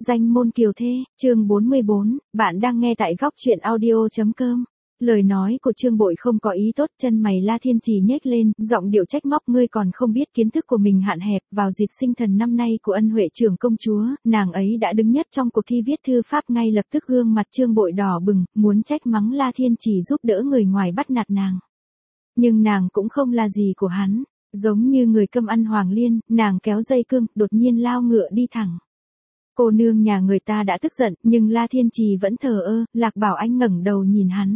Danh môn kiều thê, chương 44, bạn đang nghe tại góc truyện audio.com. Lời nói của Trương Bội không có ý tốt, chân mày La Thiên Trì nhếch lên, giọng điệu trách móc, ngươi còn không biết kiến thức của mình hạn hẹp, vào dịp sinh thần năm nay của Ân Huệ trưởng công chúa, nàng ấy đã đứng nhất trong cuộc thi viết thư pháp, ngay lập tức gương mặt Trương Bội đỏ bừng, muốn trách mắng La Thiên Trì giúp đỡ người ngoài bắt nạt nàng. Nhưng nàng cũng không là gì của hắn, giống như người cơm ăn hoàng liên, nàng kéo dây cương, đột nhiên lao ngựa đi thẳng. Cô nương nhà người ta đã tức giận, nhưng La Thiên Trì vẫn thờ ơ. Lạc Bảo Anh ngẩng đầu nhìn hắn.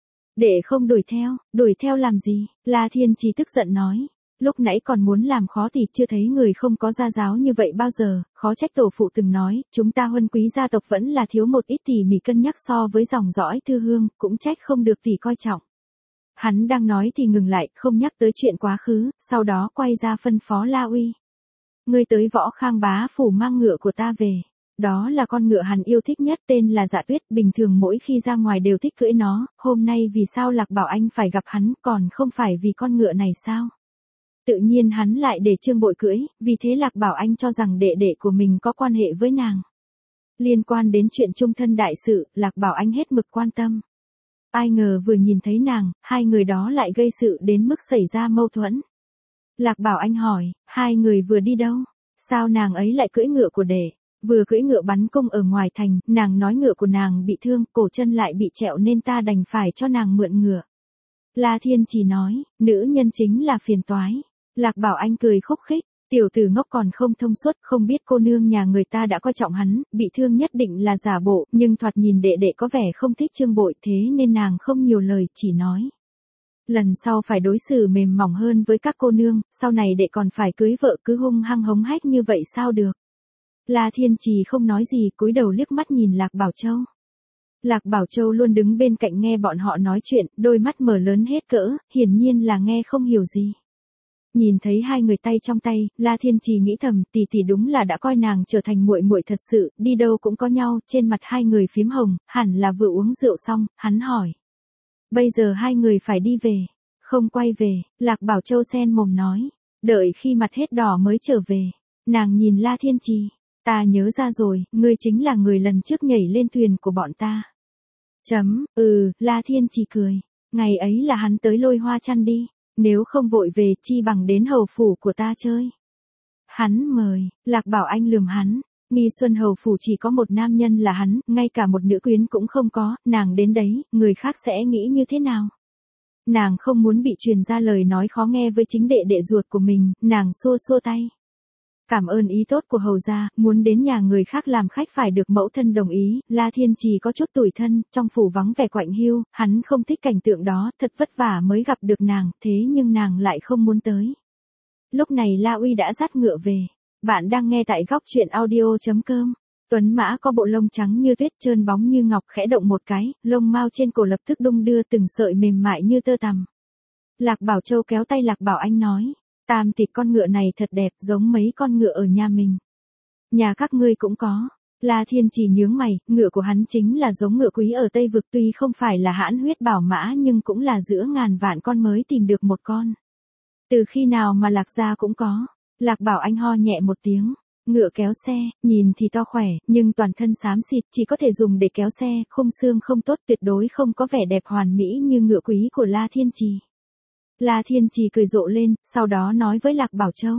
Để không đuổi theo làm gì? La Thiên Trì tức giận nói. Lúc nãy còn muốn làm khó thì chưa thấy người không có gia giáo như vậy bao giờ, khó trách tổ phụ từng nói, chúng ta huân quý gia tộc vẫn là thiếu một ít tỉ mỉ cân nhắc so với dòng dõi Thư Hương, cũng trách không được tỷ coi trọng. Hắn đang nói thì ngừng lại, không nhắc tới chuyện quá khứ, sau đó quay ra phân phó La Uy. Ngươi tới Võ Khang bá phủ mang ngựa của ta về. Đó là con ngựa hắn yêu thích nhất, tên là Dạ Tuyết, bình thường mỗi khi ra ngoài đều thích cưỡi nó, hôm nay vì sao Lạc Bảo Anh phải gặp hắn, còn không phải vì con ngựa này sao? Tự nhiên hắn lại để Trương Bội cưỡi, vì thế Lạc Bảo Anh cho rằng đệ đệ của mình có quan hệ với nàng. Liên quan đến chuyện chung thân đại sự, Lạc Bảo Anh hết mực quan tâm. Ai ngờ vừa nhìn thấy nàng, hai người đó lại gây sự đến mức xảy ra mâu thuẫn. Lạc Bảo Anh hỏi, hai người vừa đi đâu? Sao nàng ấy lại cưỡi ngựa của đệ? Vừa cưỡi ngựa bắn cung ở ngoài thành, nàng nói ngựa của nàng bị thương, cổ chân lại bị trẹo nên ta đành phải cho nàng mượn ngựa. La Thiên Trì nói, nữ nhân chính là phiền toái. Lạc Bảo Anh cười khúc khích, tiểu tử ngốc còn không thông suốt, không biết cô nương nhà người ta đã coi trọng hắn, bị thương nhất định là giả bộ, nhưng thoạt nhìn đệ đệ có vẻ không thích Trương Bội, thế nên nàng không nhiều lời, chỉ nói. Lần sau phải đối xử mềm mỏng hơn với các cô nương, sau này đệ còn phải cưới vợ cứ hung hăng hống hách như vậy sao được. La Thiên Trì không nói gì, cúi đầu liếc mắt nhìn Lạc Bảo Châu. Lạc Bảo Châu luôn đứng bên cạnh nghe bọn họ nói chuyện, đôi mắt mở lớn hết cỡ, hiển nhiên là nghe không hiểu gì. Nhìn thấy hai người tay trong tay, La Thiên Trì nghĩ thầm, tỷ tỷ đúng là đã coi nàng trở thành muội muội thật sự, đi đâu cũng có nhau, trên mặt hai người phím hồng, hẳn là vừa uống rượu xong, hắn hỏi. Bây giờ hai người phải đi về, không quay về, Lạc Bảo Châu sen mồm nói, đợi khi mặt hết đỏ mới trở về. Nàng nhìn La Thiên Trì, ta nhớ ra rồi, ngươi chính là người lần trước nhảy lên thuyền của bọn ta. La Thiên Trì cười, ngày ấy là hắn tới Lôi Hoa Chăn đi, nếu không vội về chi bằng đến hầu phủ của ta chơi. Hắn mời, Lạc Bảo Anh lườm hắn. Nghi Xuân hầu phủ chỉ có một nam nhân là hắn, ngay cả một nữ quyến cũng không có, nàng đến đấy, người khác sẽ nghĩ như thế nào? Nàng không muốn bị truyền ra lời nói khó nghe với chính đệ đệ ruột của mình, nàng xua xua tay. Cảm ơn ý tốt của hầu gia, muốn đến nhà người khác làm khách phải được mẫu thân đồng ý. La Thiên Trì có chút tủi thân, trong phủ vắng vẻ quạnh hiu, hắn không thích cảnh tượng đó, thật vất vả mới gặp được nàng, thế nhưng nàng lại không muốn tới. Lúc này La Uy đã dắt ngựa về. Bạn đang nghe tại góc truyện audio.com. Tuấn mã có bộ lông trắng như tuyết, trơn bóng như ngọc, khẽ động một cái, lông mao trên cổ lập tức đung đưa từng sợi mềm mại như tơ tằm. Lạc Bảo Châu kéo tay Lạc Bảo Anh nói, tam tỷ, con ngựa này thật đẹp, giống mấy con ngựa ở nhà mình. Nhà các ngươi cũng có. La Thiên Trì nhướng mày, ngựa của hắn chính là giống ngựa quý ở Tây Vực, tuy không phải là hãn huyết bảo mã nhưng cũng là giữa ngàn vạn con mới tìm được một con. Từ khi nào mà Lạc gia cũng có? Lạc Bảo Anh ho nhẹ một tiếng. Ngựa kéo xe, nhìn thì to khỏe, nhưng toàn thân xám xịt, chỉ có thể dùng để kéo xe, khung xương không tốt, tuyệt đối không có vẻ đẹp hoàn mỹ như ngựa quý của La Thiên Trì. La Thiên Trì cười rộ lên, sau đó nói với Lạc Bảo Châu.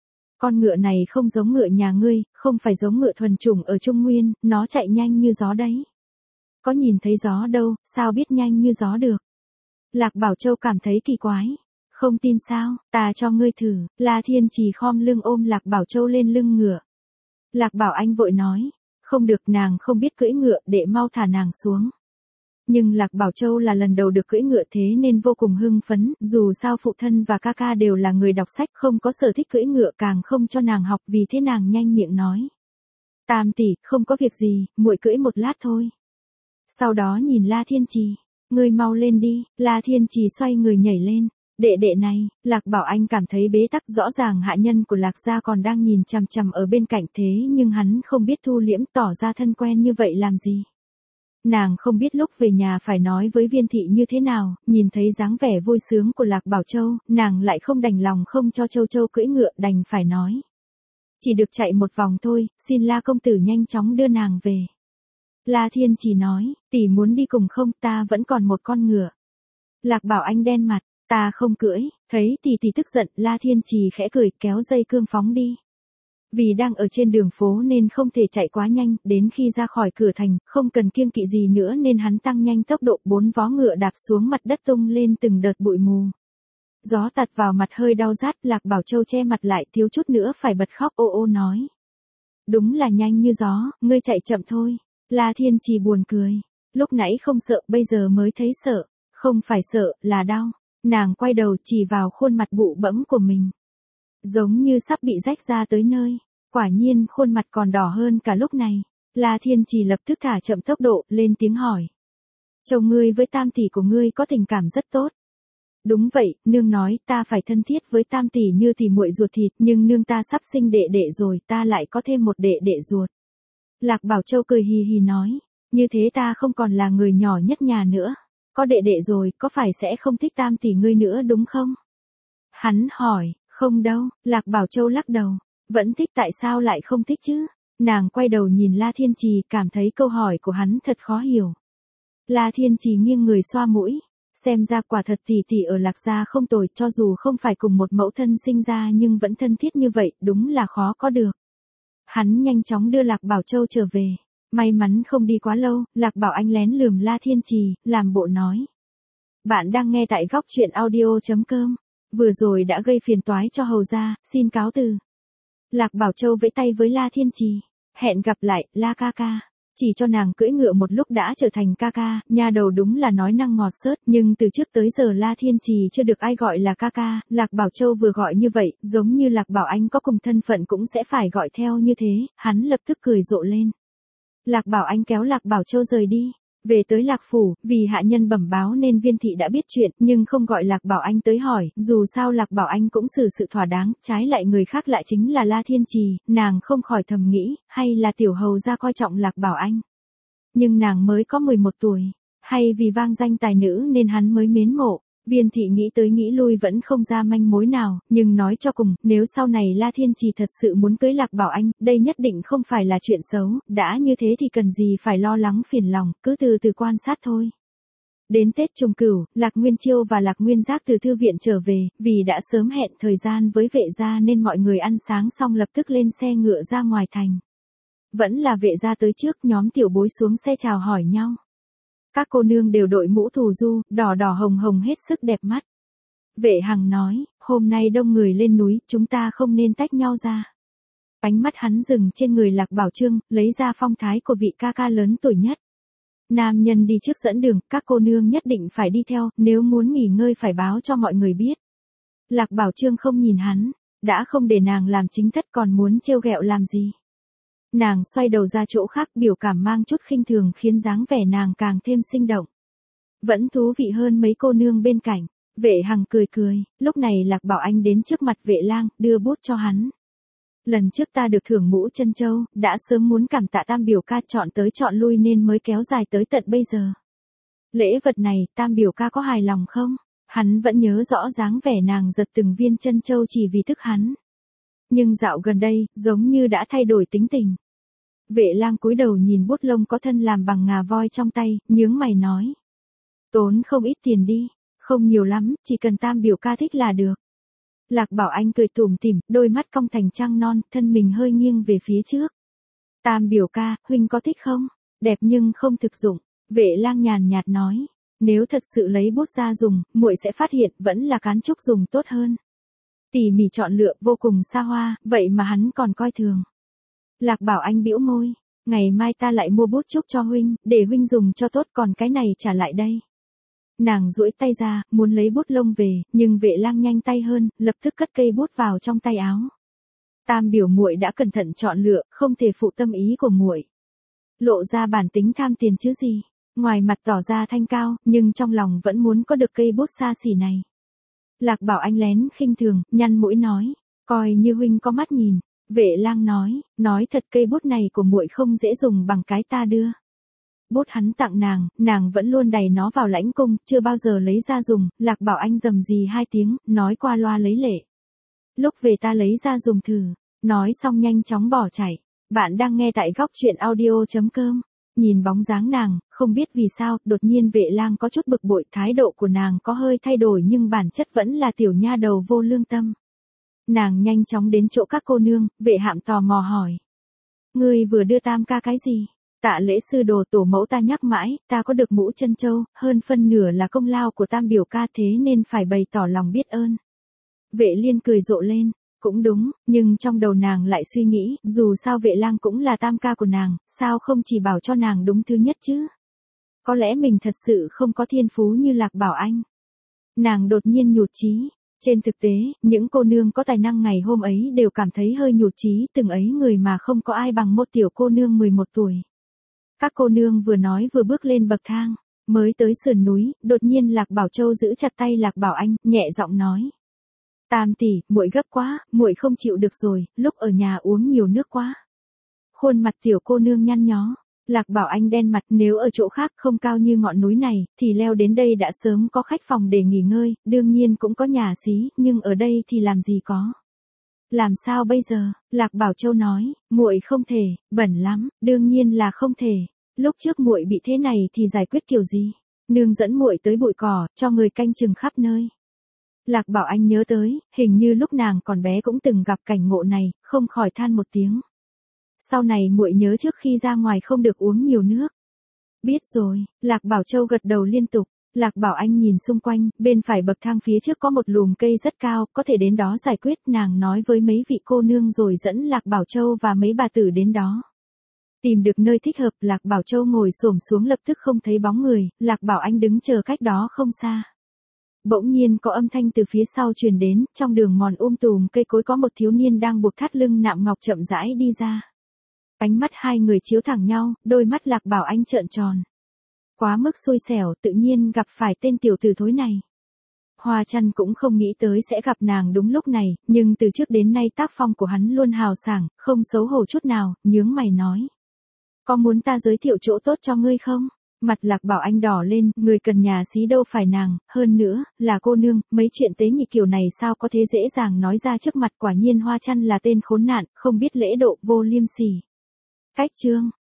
Con ngựa này không giống ngựa nhà ngươi, không phải giống ngựa thuần chủng ở Trung Nguyên, nó chạy nhanh như gió đấy. Có nhìn thấy gió đâu, sao biết nhanh như gió được? Lạc Bảo Châu cảm thấy kỳ quái. Không tin sao, ta cho ngươi thử. La Thiên Trì khom lưng ôm Lạc Bảo Châu lên lưng ngựa. Lạc Bảo Anh vội nói, không được, nàng không biết cưỡi ngựa, đệ mau thả nàng xuống. Nhưng Lạc Bảo Châu là lần đầu được cưỡi ngựa thế nên vô cùng hưng phấn, dù sao phụ thân và ca ca đều là người đọc sách, không có sở thích cưỡi ngựa, càng không cho nàng học, vì thế nàng nhanh miệng nói. Tam tỷ, không có việc gì, muội cưỡi một lát thôi. Sau đó nhìn La Thiên Trì, ngươi mau lên đi. La Thiên Trì xoay người nhảy lên. Đệ đệ này, Lạc Bảo Anh cảm thấy bế tắc, rõ ràng hạ nhân của Lạc gia còn đang nhìn chằm chằm ở bên cạnh, thế nhưng hắn không biết thu liễm, tỏ ra thân quen như vậy làm gì. Nàng không biết lúc về nhà phải nói với Viên thị như thế nào, nhìn thấy dáng vẻ vui sướng của Lạc Bảo Châu, nàng lại không đành lòng không cho Châu Châu cưỡi ngựa, đành phải nói. Chỉ được chạy một vòng thôi, xin La công tử nhanh chóng đưa nàng về. La Thiên Trì nói, tỷ muốn đi cùng không, ta vẫn còn một con ngựa. Lạc Bảo Anh đen mặt, ta không cưỡi, thấy tỷ tức giận, La Thiên Trì khẽ cười, kéo dây cương phóng đi. Vì đang ở trên đường phố nên không thể chạy quá nhanh, đến khi ra khỏi cửa thành, không cần kiêng kỵ gì nữa nên hắn tăng nhanh tốc độ, 4 vó ngựa đạp xuống mặt đất tung lên từng đợt bụi mù. Gió tạt vào mặt hơi đau rát, Lạc Bảo Châu che mặt lại, thiếu chút nữa phải bật khóc, ô ô nói. Đúng là nhanh như gió, ngươi chạy chậm thôi. La Thiên Trì buồn cười. Lúc nãy không sợ, bây giờ mới thấy sợ. Không phải sợ, là đau. Nàng quay đầu chỉ vào khuôn mặt bụ bẫm của mình. Giống như sắp bị rách ra tới nơi. Quả nhiên khuôn mặt còn đỏ hơn cả lúc này. La Thiên Trì lập tức thả chậm tốc độ, lên tiếng hỏi. Chồng ngươi với tam tỷ của ngươi có tình cảm rất tốt. Đúng vậy, nương nói ta phải thân thiết với tam tỷ như tỷ muội ruột thịt, nhưng nương ta sắp sinh đệ đệ rồi, ta lại có thêm một đệ đệ ruột. Lạc Bảo Châu cười hì hì nói, như thế ta không còn là người nhỏ nhất nhà nữa. Có đệ đệ rồi, có phải sẽ không thích tam tỷ ngươi nữa đúng không? Hắn hỏi, không đâu, Lạc Bảo Châu lắc đầu, vẫn thích, tại sao lại không thích chứ? Nàng quay đầu nhìn La Thiên Trì, cảm thấy câu hỏi của hắn thật khó hiểu. La Thiên Trì nghiêng người xoa mũi. Xem ra quả thật tỷ tỷ ở Lạc gia không tồi, cho dù không phải cùng một mẫu thân sinh ra nhưng vẫn thân thiết như vậy, đúng là khó có được. Hắn nhanh chóng đưa Lạc Bảo Châu trở về. May mắn không đi quá lâu, Lạc Bảo Anh lén lườm La Thiên Trì, làm bộ nói. Bạn đang nghe tại góc truyện audio.com. Vừa rồi đã gây phiền toái cho hầu gia, xin cáo từ. Lạc Bảo Châu vẫy tay với La Thiên Trì. Hẹn gặp lại, La ca ca. Chỉ cho nàng cưỡi ngựa một lúc đã trở thành ca ca, nha đầu đúng là nói năng ngọt xớt, nhưng từ trước tới giờ La Thiên Trì chưa được ai gọi là ca ca, Lạc Bảo Châu vừa gọi như vậy, giống như Lạc Bảo Anh có cùng thân phận cũng sẽ phải gọi theo như thế, hắn lập tức cười rộ lên. Lạc Bảo Anh kéo Lạc Bảo Châu rời đi. Về tới Lạc Phủ, vì hạ nhân bẩm báo nên Viên thị đã biết chuyện, nhưng không gọi Lạc Bảo Anh tới hỏi, dù sao Lạc Bảo Anh cũng xử sự thỏa đáng, trái lại người khác lại chính là La Thiên Trì, nàng không khỏi thầm nghĩ, hay là tiểu hầu gia coi trọng Lạc Bảo Anh. Nhưng nàng mới có 11 tuổi, hay vì vang danh tài nữ nên hắn mới mến mộ. Viên thị nghĩ tới nghĩ lui vẫn không ra manh mối nào, nhưng nói cho cùng, nếu sau này La Thiên Trì thật sự muốn cưới Lạc Bảo Anh, đây nhất định không phải là chuyện xấu, đã như thế thì cần gì phải lo lắng phiền lòng, cứ từ từ quan sát thôi. Đến Tết Trùng Cửu, Lạc Nguyên Chiêu và Lạc Nguyên Giác từ thư viện trở về, vì đã sớm hẹn thời gian với vệ gia nên mọi người ăn sáng xong lập tức lên xe ngựa ra ngoài thành. Vẫn là vệ gia tới trước, nhóm tiểu bối xuống xe chào hỏi nhau. Các cô nương đều đội mũ thù du, đỏ đỏ hồng hồng hết sức đẹp mắt. Vệ Hằng nói, hôm nay đông người lên núi, chúng ta không nên tách nhau ra. Ánh mắt hắn dừng trên người Lạc Bảo Trương, lấy ra phong thái của vị ca ca lớn tuổi nhất. Nam nhân đi trước dẫn đường, các cô nương nhất định phải đi theo, nếu muốn nghỉ ngơi phải báo cho mọi người biết. Lạc Bảo Trương không nhìn hắn, đã không để nàng làm chính thất còn muốn trêu ghẹo làm gì. Nàng xoay đầu ra chỗ khác, biểu cảm mang chút khinh thường khiến dáng vẻ nàng càng thêm sinh động. Vẫn thú vị hơn mấy cô nương bên cạnh. Vệ Hằng cười cười, lúc này Lạc Bảo Anh đến trước mặt Vệ Lang, đưa bút cho hắn. Lần trước ta được thưởng mũ chân châu, đã sớm muốn cảm tạ Tam biểu ca chọn tới chọn lui nên mới kéo dài tới tận bây giờ. Lễ vật này, Tam biểu ca có hài lòng không? Hắn vẫn nhớ rõ dáng vẻ nàng giật từng viên chân châu chỉ vì thức hắn. Nhưng dạo gần đây, giống như đã thay đổi tính tình. Vệ Lang cúi đầu nhìn bút lông có thân làm bằng ngà voi trong tay, nhướng mày nói. Tốn không ít tiền đi, không nhiều lắm, chỉ cần Tam biểu ca thích là được. Lạc Bảo Anh cười tủm tỉm, đôi mắt cong thành trăng non, thân mình hơi nghiêng về phía trước. Tam biểu ca, huynh có thích không? Đẹp nhưng không thực dụng. Vệ Lang nhàn nhạt nói, nếu thật sự lấy bút ra dùng, muội sẽ phát hiện vẫn là cán trúc dùng tốt hơn. Tỉ mỉ chọn lựa, vô cùng xa hoa, vậy mà hắn còn coi thường. Lạc Bảo Anh bĩu môi, ngày mai ta lại mua bút trúc cho huynh, để huynh dùng cho tốt, còn cái này trả lại đây. Nàng duỗi tay ra, muốn lấy bút lông về, nhưng Vệ Lang nhanh tay hơn, lập tức cất cây bút vào trong tay áo. Tam biểu muội đã cẩn thận chọn lựa, không thể phụ tâm ý của muội. Lộ ra bản tính tham tiền chứ gì, ngoài mặt tỏ ra thanh cao, nhưng trong lòng vẫn muốn có được cây bút xa xỉ này. Lạc Bảo Anh lén khinh thường, nhăn mũi nói, coi như huynh có mắt nhìn. Vệ Lang nói thật cây bút này của muội không dễ dùng bằng cái ta đưa. Bút hắn tặng nàng vẫn luôn đày nó vào lãnh cung, chưa bao giờ lấy ra dùng. Lạc Bảo Anh rầm rì 2 tiếng, nói qua loa lấy lệ. Lúc về ta lấy ra dùng thử. nói xong nhanh chóng bỏ chạy. Bạn đang nghe tại góc chuyện audio.com. Nhìn bóng dáng nàng, không biết vì sao, đột nhiên Vệ Lang có chút bực bội, thái độ của nàng có hơi thay đổi nhưng bản chất vẫn là tiểu nha đầu vô lương tâm. Nàng nhanh chóng đến chỗ các cô nương, Vệ Hạm tò mò hỏi. Ngươi vừa đưa tam ca cái gì? Tạ lễ sư đồ tổ mẫu ta nhắc mãi, ta có được mũ chân châu, hơn phân nửa là công lao của tam biểu ca thế nên phải bày tỏ lòng biết ơn. Vệ Liên cười rộ lên, cũng đúng, nhưng trong đầu nàng lại suy nghĩ, dù sao Vệ Lang cũng là tam ca của nàng, sao không chỉ bảo cho nàng đúng thứ nhất chứ? Có lẽ mình thật sự không có thiên phú như Lạc Bảo Anh. Nàng đột nhiên nhụt chí. Trên thực tế, những cô nương có tài năng ngày hôm ấy đều cảm thấy hơi nhụt chí, từng ấy người mà không có ai bằng một tiểu cô nương 11 tuổi. Các cô nương vừa nói vừa bước lên bậc thang, mới tới sườn núi, đột nhiên Lạc Bảo Châu giữ chặt tay Lạc Bảo Anh, nhẹ giọng nói: "Tam tỷ, muội gấp quá, muội không chịu được rồi, lúc ở nhà uống nhiều nước quá." Khuôn mặt tiểu cô nương nhăn nhó, Lạc Bảo Anh đen mặt, nếu ở chỗ khác không cao như ngọn núi này, thì leo đến đây đã sớm có khách phòng để nghỉ ngơi, đương nhiên cũng có nhà xí, nhưng ở đây thì làm gì có. Làm sao bây giờ? Lạc Bảo Châu nói, muội không thể, bẩn lắm, đương nhiên là không thể. Lúc trước muội bị thế này thì giải quyết kiểu gì? Nương dẫn muội tới bụi cỏ, cho người canh chừng khắp nơi. Lạc Bảo Anh nhớ tới, hình như lúc nàng còn bé cũng từng gặp cảnh ngộ này, không khỏi than một tiếng. Sau này muội nhớ trước khi ra ngoài không được uống nhiều nước. Biết rồi, Lạc Bảo Châu gật đầu liên tục. Lạc Bảo Anh nhìn xung quanh, bên phải bậc thang phía trước có một lùm cây rất cao, có thể đến đó giải quyết, nàng nói với mấy vị cô nương rồi dẫn Lạc Bảo Châu và mấy bà tử đến đó. Tìm được nơi thích hợp, Lạc Bảo Châu ngồi xổm xuống lập tức không thấy bóng người, Lạc Bảo Anh đứng chờ cách đó không xa. Bỗng nhiên có âm thanh từ phía sau truyền đến, trong đường mòn tùm cây cối có một thiếu niên đang buộc thắt lưng nạm ngọc chậm rãi đi ra. Ánh mắt hai người chiếu thẳng nhau, đôi mắt Lạc Bảo Anh trợn tròn. Quá mức xui xẻo, tự nhiên gặp phải tên tiểu tử thối này. Hoa Chăn cũng không nghĩ tới sẽ gặp nàng đúng lúc này, nhưng từ trước đến nay tác phong của hắn luôn hào sảng, không xấu hổ chút nào, nhướng mày nói. Có muốn ta giới thiệu chỗ tốt cho ngươi không? Mặt Lạc Bảo Anh đỏ lên, người cần nhà xí đâu phải nàng, hơn nữa, là cô nương, mấy chuyện tế nhị kiểu này sao có thể dễ dàng nói ra trước mặt, quả nhiên Hoa Chăn là tên khốn nạn, không biết lễ độ, vô liêm sỉ. Cách chương.